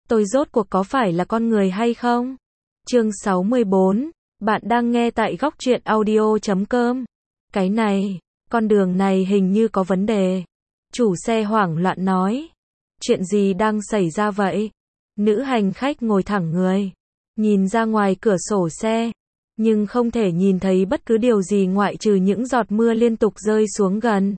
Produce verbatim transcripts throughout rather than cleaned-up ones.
tôi rốt cuộc có phải là con người hay không? Chương sáu mươi bốn, bạn đang nghe tại góc truyện audio chấm com. Cái này, con đường này hình như có vấn đề. Chủ xe hoảng loạn nói. Chuyện gì đang xảy ra vậy? Nữ hành khách ngồi thẳng người, nhìn ra ngoài cửa sổ xe, nhưng không thể nhìn thấy bất cứ điều gì ngoại trừ những giọt mưa liên tục rơi xuống gần.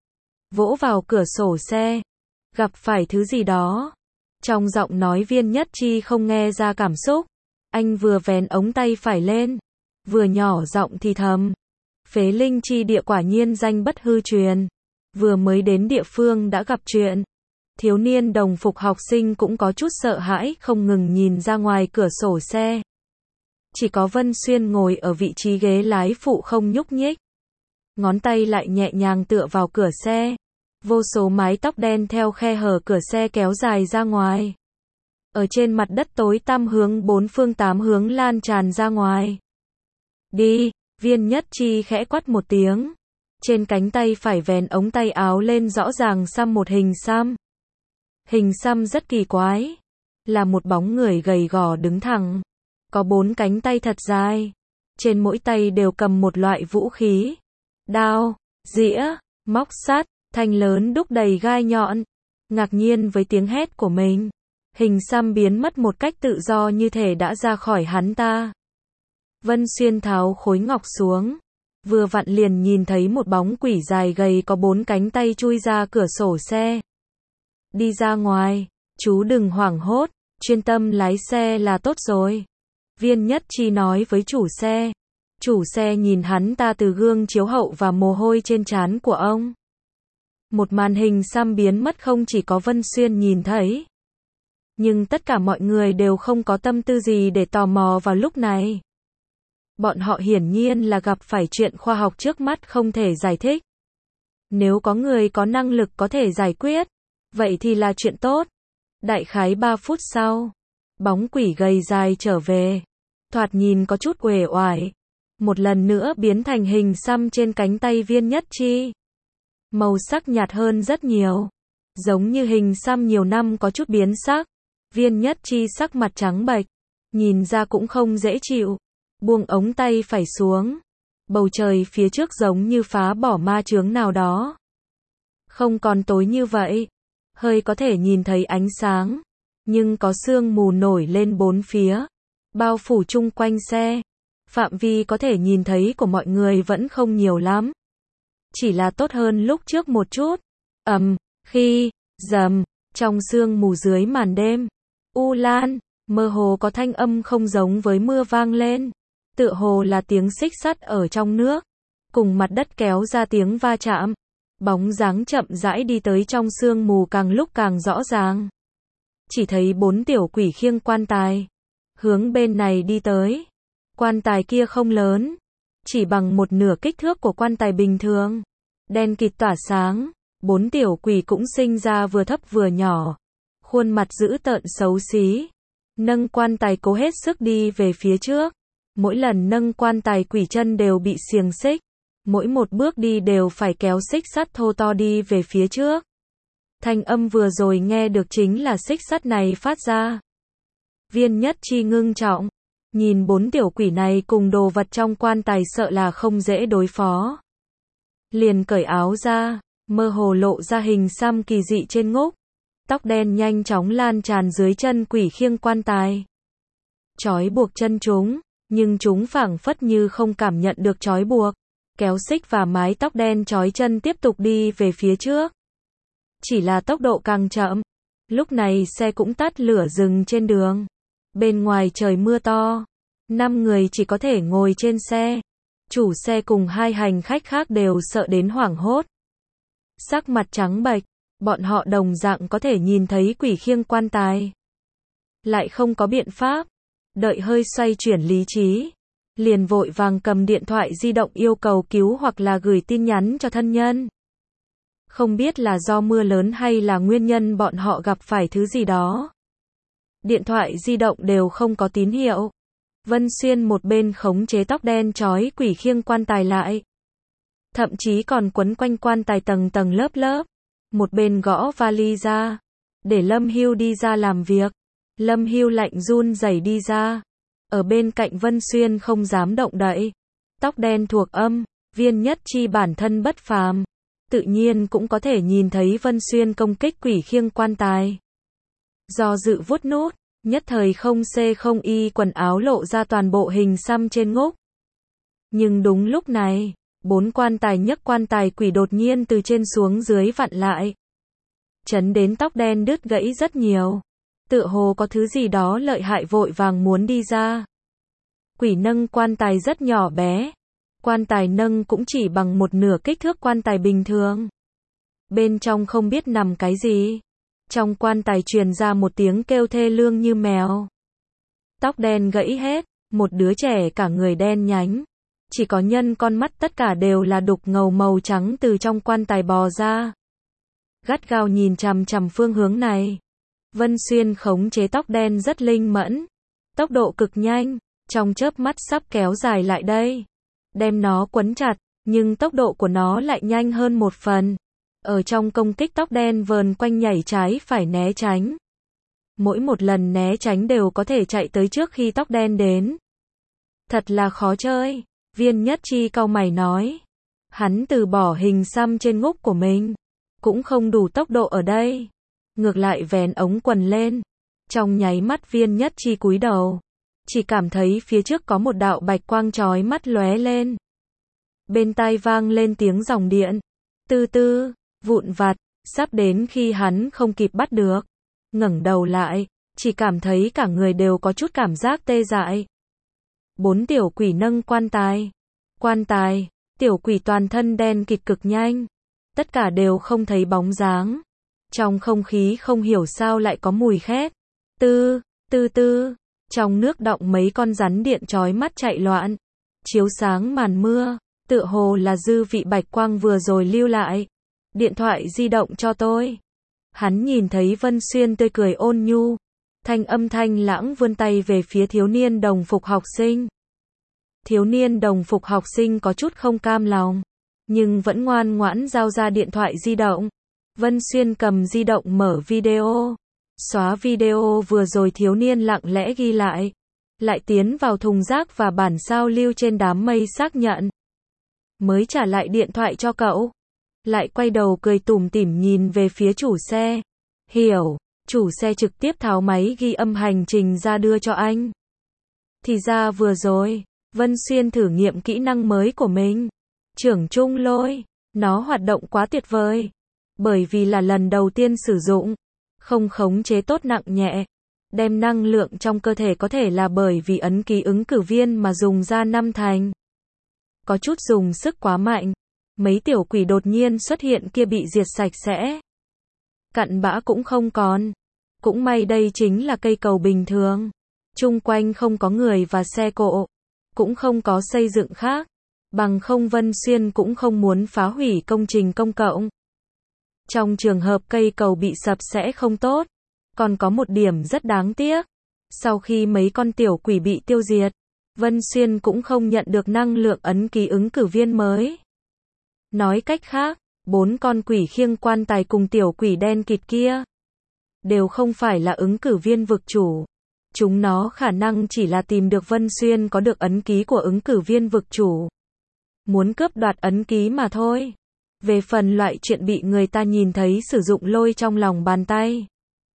Vỗ vào cửa sổ xe, gặp phải thứ gì đó. Trong giọng nói Viên Nhất Chi không nghe ra cảm xúc. Anh vừa vén ống tay phải lên, vừa nhỏ giọng thì thầm. Phế linh chi địa quả nhiên danh bất hư truyền. Vừa mới đến địa phương đã gặp chuyện. Thiếu niên đồng phục học sinh cũng có chút sợ hãi, không ngừng nhìn ra ngoài cửa sổ xe. Chỉ có Vân Xuyên ngồi ở vị trí ghế lái phụ không nhúc nhích. Ngón tay lại nhẹ nhàng tựa vào cửa xe. Vô số mái tóc đen theo khe hở cửa xe kéo dài ra ngoài. Ở trên mặt đất tối tăm hướng bốn phương tám hướng lan tràn ra ngoài. Đi, Viên Nhất Chi khẽ quát một tiếng. Trên cánh tay phải vén ống tay áo lên, rõ ràng xăm một hình xăm. Hình xăm rất kỳ quái. Là một bóng người gầy gò đứng thẳng. Có bốn cánh tay thật dài. Trên mỗi tay đều cầm một loại vũ khí. Đao, dĩa, móc sắt, thanh lớn đúc đầy gai nhọn. Ngạc nhiên với tiếng hét của mình, hình xăm biến mất một cách tự do như thể đã ra khỏi hắn ta. Vân Xuyên tháo khối ngọc xuống. Vừa vặn liền nhìn thấy một bóng quỷ dài gầy có bốn cánh tay chui ra cửa sổ xe. Đi ra ngoài, chú đừng hoảng hốt, chuyên tâm lái xe là tốt rồi. Viên Nhất Chi nói với chủ xe. Chủ xe nhìn hắn ta từ gương chiếu hậu và mồ hôi trên trán của ông. Một màn hình xăm biến mất không chỉ có Vân Xuyên nhìn thấy. Nhưng tất cả mọi người đều không có tâm tư gì để tò mò vào lúc này. Bọn họ hiển nhiên là gặp phải chuyện khoa học trước mắt không thể giải thích. Nếu có người có năng lực có thể giải quyết, vậy thì là chuyện tốt. Đại khái ba phút sau, bóng quỷ gầy dài trở về. Thoạt nhìn có chút uể oải. Một lần nữa biến thành hình xăm trên cánh tay Viên Nhất Chi. Màu sắc nhạt hơn rất nhiều. Giống như hình xăm nhiều năm có chút biến sắc. Viên Nhất Chi sắc mặt trắng bệch. Nhìn ra cũng không dễ chịu. Buông ống tay phải xuống. Bầu trời phía trước giống như phá bỏ ma chướng nào đó. Không còn tối như vậy. Hơi có thể nhìn thấy ánh sáng. Nhưng có sương mù nổi lên bốn phía. Bao phủ chung quanh xe. Phạm vi có thể nhìn thấy của mọi người vẫn không nhiều lắm. Chỉ là tốt hơn lúc trước một chút. Ầm, khi, dầm, trong sương mù dưới màn đêm. U Lan, mơ hồ có thanh âm không giống với mưa vang lên. Tựa hồ là tiếng xích sắt ở trong nước. Cùng mặt đất kéo ra tiếng va chạm. Bóng dáng chậm rãi đi tới trong sương mù càng lúc càng rõ ràng. Chỉ thấy bốn tiểu quỷ khiêng quan tài. Hướng bên này đi tới. Quan tài kia không lớn. Chỉ bằng một nửa kích thước của quan tài bình thường. Đen kịt tỏa sáng. Bốn tiểu quỷ cũng sinh ra vừa thấp vừa nhỏ. Khuôn mặt dữ tợn xấu xí. Nâng quan tài cố hết sức đi về phía trước. Mỗi lần nâng quan tài quỷ chân đều bị xiềng xích. Mỗi một bước đi đều phải kéo xích sắt thô to đi về phía trước. Thanh âm vừa rồi nghe được chính là xích sắt này phát ra. Viên Nhất Chi ngưng trọng. Nhìn bốn tiểu quỷ này cùng đồ vật trong quan tài sợ là không dễ đối phó. Liền cởi áo ra, mơ hồ lộ ra hình xăm kỳ dị trên ngúc. Tóc đen nhanh chóng lan tràn dưới chân quỷ khiêng quan tài. Trói buộc chân chúng, nhưng chúng phảng phất như không cảm nhận được trói buộc. Kéo xích và mái tóc đen trói chân tiếp tục đi về phía trước. Chỉ là tốc độ càng chậm. Lúc này xe cũng tắt lửa dừng trên đường. Bên ngoài trời mưa to. Năm người chỉ có thể ngồi trên xe. Chủ xe cùng hai hành khách khác đều sợ đến hoảng hốt. Sắc mặt trắng bệch. Bọn họ đồng dạng có thể nhìn thấy quỷ khiêng quan tài. Lại không có biện pháp. Đợi hơi xoay chuyển lý trí. Liền vội vàng cầm điện thoại di động yêu cầu cứu hoặc là gửi tin nhắn cho thân nhân. Không biết là do mưa lớn hay là nguyên nhân bọn họ gặp phải thứ gì đó. Điện thoại di động đều không có tín hiệu. Vân Xuyên một bên khống chế tóc đen trói quỷ khiêng quan tài lại. Thậm chí còn quấn quanh quan tài tầng tầng lớp lớp. Một bên gõ vali ra. Để Lâm Hưu đi ra làm việc. Lâm Hưu lạnh run rẩy đi ra. Ở bên cạnh Vân Xuyên không dám động đậy. Tóc đen thuộc âm, Viên Nhất Chi bản thân bất phàm. Tự nhiên cũng có thể nhìn thấy Vân Xuyên công kích quỷ khiêng quan tài. Do dự vuốt nút, nhất thời không xê không y quần áo lộ ra toàn bộ hình xăm trên ngúc. Nhưng đúng lúc này, bốn quan tài nhấc quan tài quỷ đột nhiên từ trên xuống dưới vặn lại. Chấn đến tóc đen đứt gãy rất nhiều. Tựa hồ có thứ gì đó lợi hại vội vàng muốn đi ra. Quỷ nâng quan tài rất nhỏ bé. Quan tài nâng cũng chỉ bằng một nửa kích thước quan tài bình thường. Bên trong không biết nằm cái gì. Trong quan tài truyền ra một tiếng kêu thê lương như mèo. Tóc đen gãy hết, một đứa trẻ cả người đen nhánh. Chỉ có nhân con mắt tất cả đều là đục ngầu màu trắng từ trong quan tài bò ra. Gắt gao nhìn chằm chằm phương hướng này. Vân Xuyên khống chế tóc đen rất linh mẫn. Tốc độ cực nhanh, trong chớp mắt sắp kéo dài lại đây. Đem nó quấn chặt, nhưng tốc độ của nó lại nhanh hơn một phần. Ở trong công kích tóc đen vờn quanh nhảy trái phải né tránh. Mỗi một lần né tránh đều có thể chạy tới trước khi tóc đen đến. Thật là khó chơi, Viên Nhất Chi cau mày nói. Hắn từ bỏ hình xăm trên ngúc của mình. Cũng không đủ tốc độ ở đây. Ngược lại vén ống quần lên. Trong nháy mắt Viên Nhất Chi cúi đầu. Chỉ cảm thấy phía trước có một đạo bạch quang chói mắt lóe lên. Bên tai vang lên tiếng dòng điện. Tư tư, vụn vặt, sắp đến khi hắn không kịp bắt được. Ngẩng đầu lại, chỉ cảm thấy cả người đều có chút cảm giác tê dại. Bốn tiểu quỷ nâng quan tài. Quan tài, tiểu quỷ toàn thân đen kịt cực nhanh. Tất cả đều không thấy bóng dáng. Trong không khí không hiểu sao lại có mùi khét. Tư, tư tư. Trong nước đọng mấy con rắn điện chói mắt chạy loạn. Chiếu sáng màn mưa. Tựa hồ là dư vị bạch quang vừa rồi lưu lại. Điện thoại di động cho tôi. Hắn nhìn thấy Vân Xuyên tươi cười ôn nhu. Thanh âm thanh lãng vươn tay về phía thiếu niên đồng phục học sinh. Thiếu niên đồng phục học sinh có chút không cam lòng. Nhưng vẫn ngoan ngoãn giao ra điện thoại di động. Vân Xuyên cầm di động mở video. Xóa video vừa rồi thiếu niên lặng lẽ ghi lại. Lại tiến vào thùng rác và bản sao lưu trên đám mây xác nhận. Mới trả lại điện thoại cho cậu. Lại quay đầu cười tủm tỉm nhìn về phía chủ xe. Hiểu, chủ xe trực tiếp tháo máy ghi âm hành trình ra đưa cho anh. Thì ra vừa rồi, Vân Xuyên thử nghiệm kỹ năng mới của mình. Trưởng trung lôi, nó hoạt động quá tuyệt vời. Bởi vì là lần đầu tiên sử dụng, không khống chế tốt nặng nhẹ. Đem năng lượng trong cơ thể có thể là bởi vì ấn ký ứng cử viên mà dùng ra năm thành. Có chút dùng sức quá mạnh. Mấy tiểu quỷ đột nhiên xuất hiện kia bị diệt sạch sẽ. Cặn bã cũng không còn. Cũng may đây chính là cây cầu bình thường. Chung quanh không có người và xe cộ. Cũng không có xây dựng khác. Bằng không Vân Xuyên cũng không muốn phá hủy công trình công cộng. Trong trường hợp cây cầu bị sập sẽ không tốt. Còn có một điểm rất đáng tiếc. Sau khi mấy con tiểu quỷ bị tiêu diệt, Vân Xuyên cũng không nhận được năng lượng ấn ký ứng cử viên mới. Nói cách khác, bốn con quỷ khiêng quan tài cùng tiểu quỷ đen kịt kia đều không phải là ứng cử viên vực chủ. Chúng nó khả năng chỉ là tìm được Vân Xuyên có được ấn ký của ứng cử viên vực chủ. Muốn cướp đoạt ấn ký mà thôi. Về phần loại chuyện bị người ta nhìn thấy sử dụng lôi trong lòng bàn tay.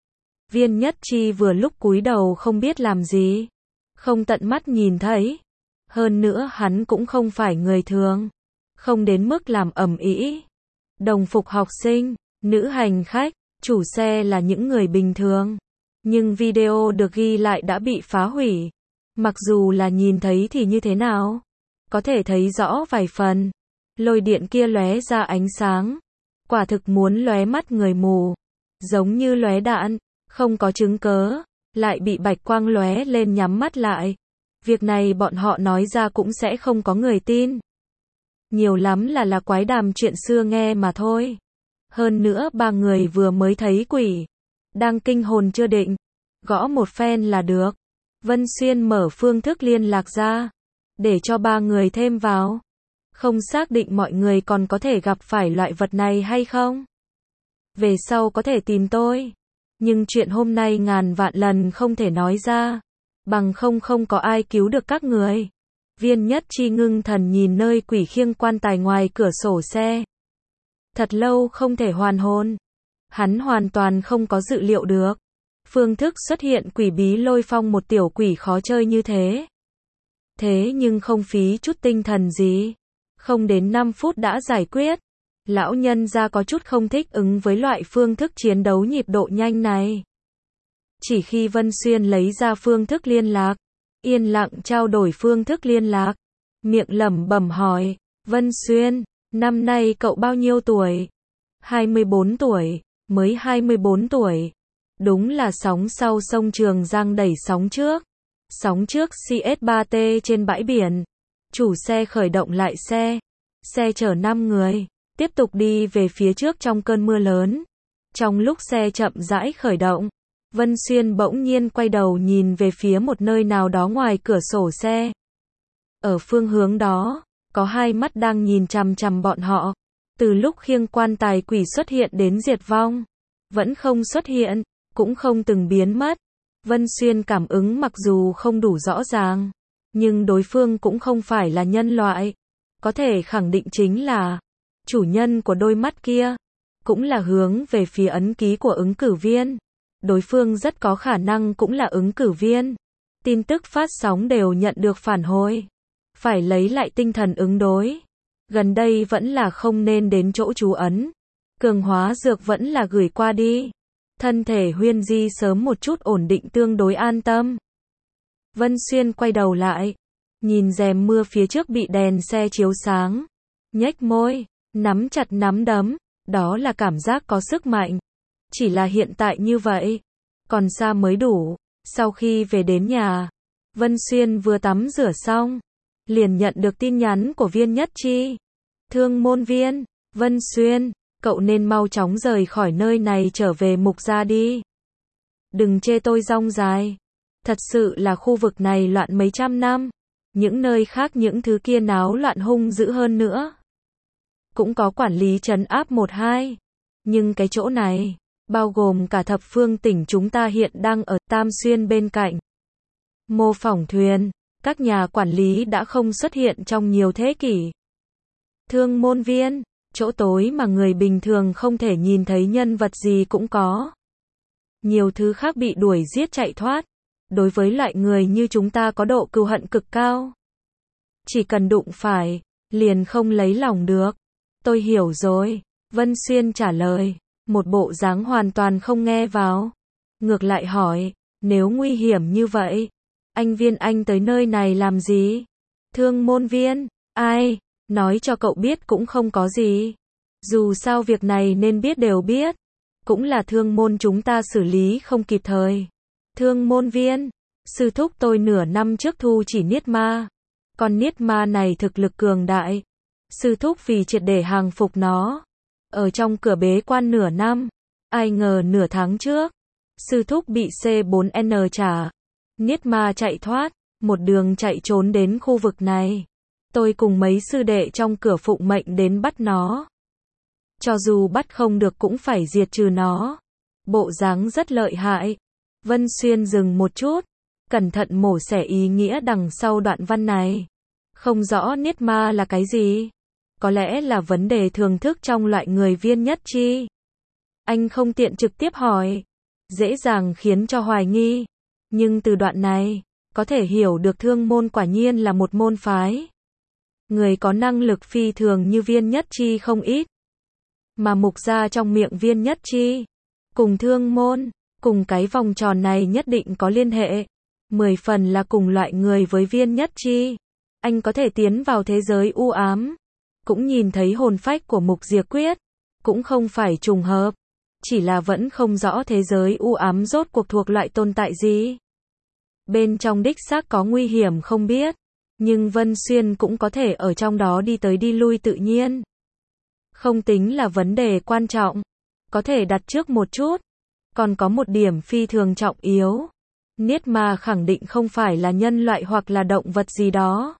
Viên Nhất Chi vừa lúc cúi đầu không biết làm gì. Không tận mắt nhìn thấy. Hơn nữa hắn cũng không phải người thường. Không đến mức làm ầm ĩ. Đồng phục học sinh, nữ hành khách, chủ xe là những người bình thường. Nhưng video được ghi lại đã bị phá hủy. Mặc dù là nhìn thấy thì như thế nào? Có thể thấy rõ vài phần. Lôi điện kia lóe ra ánh sáng. Quả thực muốn lóe mắt người mù. Giống như lóe đạn, không có chứng cớ. Lại bị bạch quang lóe lên nhắm mắt lại. Việc này bọn họ nói ra cũng sẽ không có người tin. Nhiều lắm là là quái đàm chuyện xưa nghe mà thôi. Hơn nữa ba người vừa mới thấy quỷ. Đang kinh hồn chưa định. Gõ một phen là được. Vân Xuyên mở phương thức liên lạc ra. Để cho ba người thêm vào. Không xác định mọi người còn có thể gặp phải loại vật này hay không. Về sau có thể tìm tôi. Nhưng chuyện hôm nay ngàn vạn lần không thể nói ra, bằng không không có ai cứu được các người. Viên Nhất Chi ngưng thần nhìn nơi quỷ khiêng quan tài ngoài cửa sổ xe. Thật lâu không thể hoàn hồn. Hắn hoàn toàn không có dự liệu được. Phương thức xuất hiện quỷ bí lôi phong một tiểu quỷ khó chơi như thế. Thế nhưng không phí chút tinh thần gì. Không đến năm phút đã giải quyết. Lão nhân gia có chút không thích ứng với loại phương thức chiến đấu nhịp độ nhanh này. Chỉ khi Vân Xuyên lấy ra phương thức liên lạc, yên lặng trao đổi phương thức liên lạc, miệng lẩm bẩm hỏi, Vân Xuyên, năm nay cậu bao nhiêu tuổi? hai mươi bốn tuổi, mới hai mươi bốn tuổi. Đúng là sóng sau sông Trường Giang đẩy sóng trước. Sóng trước C S ba T trên bãi biển. Chủ xe khởi động lại xe. Xe chở năm người, tiếp tục đi về phía trước trong cơn mưa lớn. Trong lúc xe chậm rãi khởi động, Vân Xuyên bỗng nhiên quay đầu nhìn về phía một nơi nào đó ngoài cửa sổ xe. Ở phương hướng đó, có hai mắt đang nhìn chằm chằm bọn họ. Từ lúc khiêng quan tài quỷ xuất hiện đến diệt vong, vẫn không xuất hiện, cũng không từng biến mất. Vân Xuyên cảm ứng mặc dù không đủ rõ ràng, nhưng đối phương cũng không phải là nhân loại. Có thể khẳng định chính là chủ nhân của đôi mắt kia, cũng là hướng về phía ấn ký của ứng cử viên. Đối phương rất có khả năng cũng là ứng cử viên. Tin tức phát sóng đều nhận được phản hồi. Phải lấy lại tinh thần ứng đối. Gần đây vẫn là không nên đến chỗ chú ấn. Cường hóa dược vẫn là gửi qua đi. Thân thể Huyên Di sớm một chút ổn định tương đối an tâm. Vân Xuyên quay đầu lại. Nhìn rèm mưa phía trước bị đèn xe chiếu sáng. Nhếch môi, nắm chặt nắm đấm. Đó là cảm giác có sức mạnh. Chỉ là hiện tại như vậy. Còn xa mới đủ. Sau khi về đến nhà, Vân Xuyên vừa tắm rửa xong, liền nhận được tin nhắn của Viên Nhất Chi. Thương môn viên, Vân Xuyên, cậu nên mau chóng rời khỏi nơi này trở về Mục gia đi. Đừng chê tôi rong dài. Thật sự là khu vực này loạn mấy trăm năm. Những nơi khác những thứ kia náo loạn hung dữ hơn nữa. Cũng có quản lý trấn áp một hai. Nhưng cái chỗ này, bao gồm cả thập phương tỉnh chúng ta hiện đang ở Tam Xuyên bên cạnh. Mô phỏng thuyền, các nhà quản lý đã không xuất hiện trong nhiều thế kỷ. Thương môn viên, chỗ tối mà người bình thường không thể nhìn thấy nhân vật gì cũng có. Nhiều thứ khác bị đuổi giết chạy thoát. Đối với loại người như chúng ta có độ cừu hận cực cao. Chỉ cần đụng phải, liền không lấy lòng được. Tôi hiểu rồi, Vân Xuyên trả lời, một bộ dáng hoàn toàn không nghe vào. Ngược lại hỏi, nếu nguy hiểm như vậy, anh Viên anh tới nơi này làm gì? Thương môn viên, ai, nói cho cậu biết cũng không có gì. Dù sao việc này nên biết đều biết. Cũng là thương môn chúng ta xử lý không kịp thời. Thương môn viên, sư thúc tôi nửa năm trước thu chỉ niết ma. Con niết ma này thực lực cường đại. Sư thúc vì triệt để hàng phục nó. Ở trong cửa bế quan nửa năm. Ai ngờ nửa tháng trước. Sư thúc bị C bốn N trả. Niết ma chạy thoát. Một đường chạy trốn đến khu vực này. Tôi cùng mấy sư đệ trong cửa phụng mệnh đến bắt nó. Cho dù bắt không được cũng phải diệt trừ nó. Bộ dáng rất lợi hại. Vân Xuyên dừng một chút. Cẩn thận mổ xẻ ý nghĩa đằng sau đoạn văn này. Không rõ niết ma là cái gì. Có lẽ là vấn đề thường thức trong loại người Viên Nhất Chi. Anh không tiện trực tiếp hỏi. Dễ dàng khiến cho hoài nghi. Nhưng từ đoạn này, có thể hiểu được thương môn quả nhiên là một môn phái. Người có năng lực phi thường như Viên Nhất Chi không ít. Mà Mục gia trong miệng Viên Nhất Chi, cùng thương môn, cùng cái vòng tròn này nhất định có liên hệ. Mười phần là cùng loại người với Viên Nhất Chi. Anh có thể tiến vào thế giới u ám. Cũng nhìn thấy hồn phách của Mục Diệp Quyết. Cũng không phải trùng hợp. Chỉ là vẫn không rõ thế giới u ám rốt cuộc thuộc loại tồn tại gì. Bên trong đích xác có nguy hiểm không biết. Nhưng Vân Xuyên cũng có thể ở trong đó đi tới đi lui tự nhiên. Không tính là vấn đề quan trọng. Có thể đặt trước một chút. Còn có một điểm phi thường trọng yếu. Niết ma khẳng định không phải là nhân loại hoặc là động vật gì đó.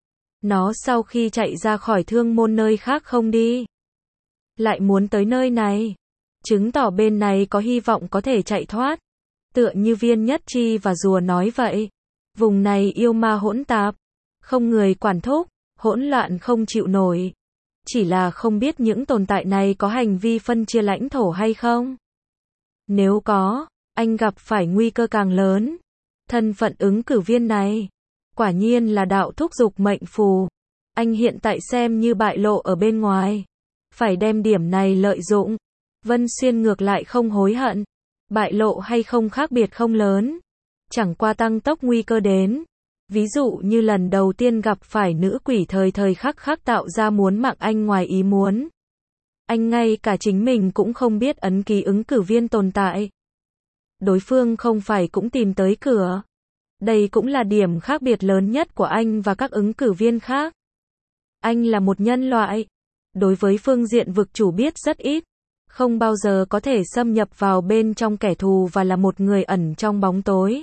Nó sau khi chạy ra khỏi thương môn nơi khác không đi. Lại muốn tới nơi này. chứng tỏ bên này có hy vọng có thể chạy thoát. Tựa như Viên Nhất Chi và rùa nói vậy. Vùng này yêu ma hỗn tạp, không người quản thúc, hỗn loạn không chịu nổi. Chỉ là không biết những tồn tại này có hành vi phân chia lãnh thổ hay không. Nếu có, anh gặp phải nguy cơ càng lớn. Thân phận ứng cử viên này, quả nhiên là đạo thúc giục mệnh phù. Anh hiện tại xem như bại lộ ở bên ngoài. Phải đem điểm này lợi dụng. Vân Xuyên ngược lại không hối hận. Bại lộ hay không khác biệt không lớn. Chẳng qua tăng tốc nguy cơ đến. Ví dụ như lần đầu tiên gặp phải nữ quỷ thời thời khắc khắc tạo ra muốn mạng anh ngoài ý muốn. Anh ngay cả chính mình cũng không biết ấn ký ứng cử viên tồn tại. Đối phương không phải cũng tìm tới cửa. Đây cũng là điểm khác biệt lớn nhất của anh và các ứng cử viên khác. Anh là một nhân loại. Đối với phương diện vực chủ biết rất ít. Không bao giờ có thể xâm nhập vào bên trong kẻ thù và là một người ẩn trong bóng tối.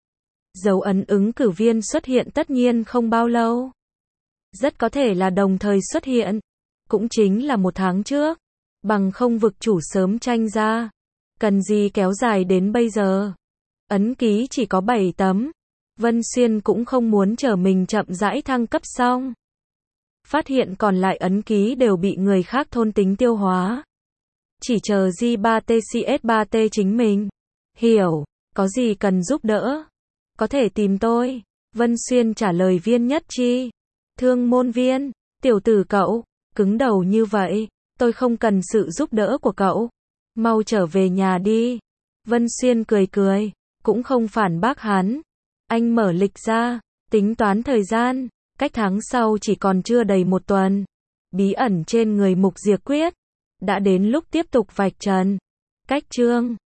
Dấu ấn ứng cử viên xuất hiện tất nhiên không bao lâu. Rất có thể là đồng thời xuất hiện. Cũng chính là một tháng trước. Bằng không vực chủ sớm tranh ra. Cần gì kéo dài đến bây giờ. Ấn ký chỉ có bảy tấm. Vân Xuyên cũng không muốn chờ mình chậm rãi thăng cấp xong. Phát hiện còn lại ấn ký đều bị người khác thôn tính tiêu hóa. Chỉ chờ G ba T C S ba T chính mình. Hiểu, có gì cần giúp đỡ? Có thể tìm tôi. Vân Xuyên trả lời Viên Nhất Chi. Thương môn viên, tiểu tử cậu, cứng đầu như vậy, tôi không cần sự giúp đỡ của cậu. Mau trở về nhà đi. Vân Xuyên cười cười, cũng không phản bác hắn. Anh mở lịch ra, tính toán thời gian, cách tháng sau chỉ còn chưa đầy một tuần. Bí ẩn trên người Mục Diệp Quyết. Đã đến lúc tiếp tục vạch trần. Cách chương